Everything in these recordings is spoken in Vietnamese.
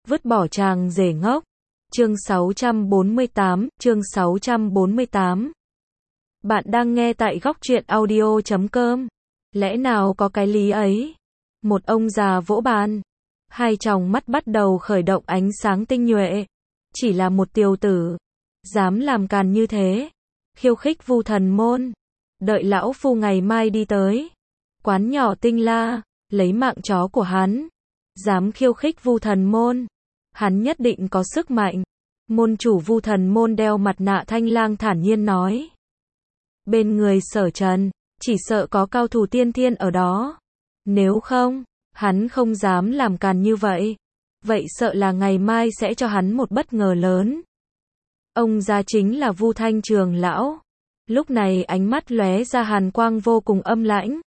vứt bỏ chàng rể ngốc. Chương 648. Bạn đang nghe tại góc truyện audio.com. Lẽ nào có cái lý ấy? Một ông già vỗ bàn. Hai tròng mắt bắt đầu khởi động ánh sáng tinh nhuệ. Chỉ là một tiểu tử. Dám làm càn như thế. Khiêu khích Vu Thần Môn. Đợi lão phu ngày mai đi tới. Quán nhỏ Tinh La. Lấy mạng chó của hắn. Dám khiêu khích Vu Thần Môn. Hắn nhất định có sức mạnh. Môn chủ Vu Thần Môn đeo mặt nạ thanh lang thản nhiên nói. Bên người Sở Trần, chỉ sợ có cao thủ tiên thiên ở đó. Nếu không, hắn không dám làm càn như vậy. Vậy sợ là ngày mai sẽ cho hắn một bất ngờ lớn. Ông già chính là Vu Thanh Trường lão. Lúc này ánh mắt lóe ra hàn quang vô cùng âm lãnh.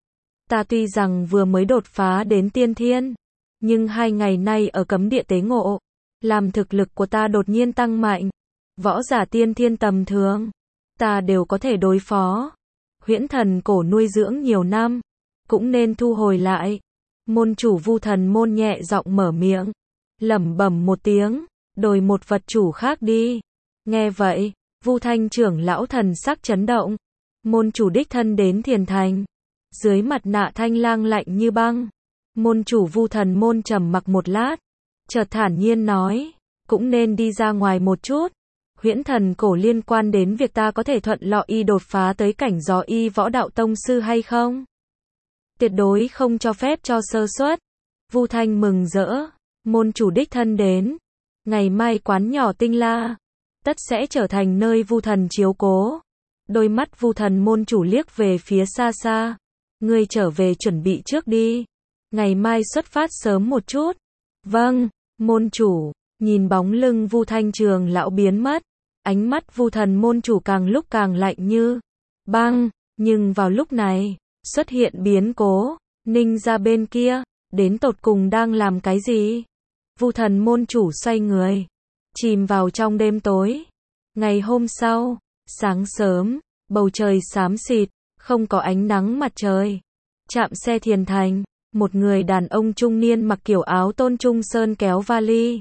Ta tuy rằng vừa mới đột phá đến tiên thiên, nhưng 2 ngày nay ở cấm địa tế ngộ, làm thực lực của ta đột nhiên tăng mạnh. Võ giả tiên thiên tầm thường, ta đều có thể đối phó. Huyễn thần cổ nuôi dưỡng nhiều năm, cũng nên thu hồi lại. Môn chủ Vu Thần Môn nhẹ giọng mở miệng, lẩm bẩm một tiếng, đổi một vật chủ khác đi. Nghe vậy, Vu Thanh trưởng lão thần sắc chấn động. Môn chủ đích thân đến Thiền Thành, dưới mặt nạ thanh lang lạnh như băng. Môn chủ Vu Thần Môn trầm mặc một lát, chợt thản nhiên nói, cũng nên đi ra ngoài một chút. Huyễn thần cổ liên quan đến việc ta có thể thuận lợi đột phá tới cảnh Gió Y Võ Đạo Tông sư hay không? Tuyệt đối không cho phép cho sơ suất. Vu Thanh mừng rỡ, môn chủ đích thân đến. Ngày mai quán nhỏ Tinh La, tất sẽ trở thành nơi Vu Thần chiếu cố. Đôi mắt Vu Thần Môn chủ liếc về phía xa xa. Ngươi trở về chuẩn bị trước đi. Ngày mai xuất phát sớm một chút. Vâng, môn chủ. Nhìn bóng lưng Vu Thanh Trường lão biến mất, ánh mắt Vu Thần Môn chủ càng lúc càng lạnh như băng. Nhưng vào lúc này, xuất hiện biến cố. Ninh ra bên kia, đến tột cùng đang làm cái gì? Vu Thần Môn chủ xoay người, chìm vào trong đêm tối. Ngày hôm sau, sáng sớm, bầu trời xám xịt, không có ánh nắng mặt trời. Trạm xe Thiền Thành, một người đàn ông trung niên mặc kiểu áo Tôn Trung Sơn kéo vali.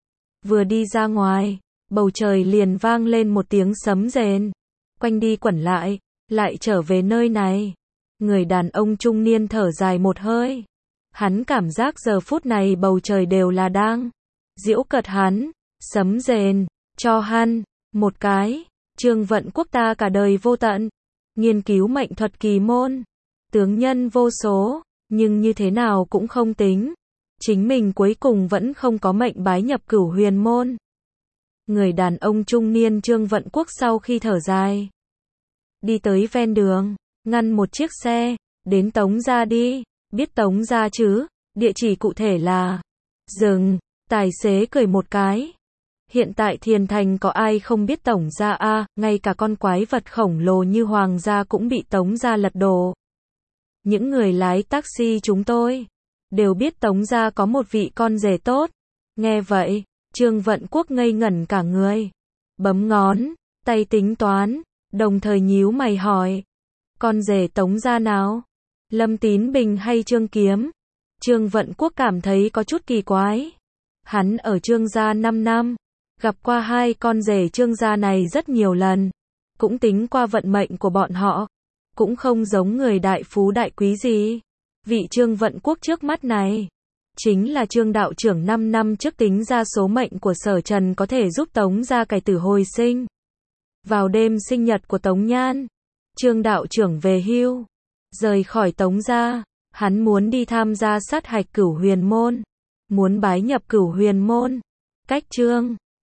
Vừa đi ra ngoài, bầu trời liền vang lên một tiếng sấm rền. Quanh đi quẩn lại trở về nơi này. Người đàn ông trung niên thở dài một hơi. Hắn cảm giác giờ phút này bầu trời đều là đang giễu cợt hắn. Sấm rền, cho hắn một cái. Trương Vận Quốc ta cả đời vô tận, nghiên cứu mệnh thuật kỳ môn, tướng nhân vô số, nhưng như thế nào cũng không tính. Chính mình cuối cùng vẫn không có mệnh bái nhập Cửu Huyền môn. Người đàn ông trung niên Trương Vận Quốc sau khi thở dài, đi tới ven đường, ngăn một chiếc xe, đến Tống gia đi. Biết Tống gia chứ? Địa chỉ cụ thể là... Dừng, tài xế cười một cái. Hiện tại Thiền Thành có ai không biết Tống gia a? Ngay cả con quái vật khổng lồ như Hoàng gia cũng bị Tống gia lật đổ. Những người lái taxi chúng tôi đều biết Tống gia có một vị con rể tốt. Nghe vậy, Trương Vận Quốc ngây ngẩn cả người, bấm ngón tay tính toán, đồng thời nhíu mày hỏi, con rể Tống gia nào? Lâm Tín Bình hay Trương Kiếm? Trương Vận Quốc cảm thấy có chút kỳ quái. Hắn ở Trương gia 5 năm, gặp qua 2 con rể Trương gia này rất nhiều lần, cũng tính qua vận mệnh của bọn họ, cũng không giống người đại phú đại quý gì. Vị Trương Vận Quốc trước mắt này, chính là Trương đạo trưởng 5 năm trước tính ra số mệnh của Sở Trần có thể giúp Tống gia cải tử hồi sinh. Vào đêm sinh nhật của Tống Nhan, Trương đạo trưởng về hưu, rời khỏi Tống gia, hắn muốn đi tham gia sát hạch Cửu Huyền môn, muốn bái nhập Cửu Huyền môn. Cách Trương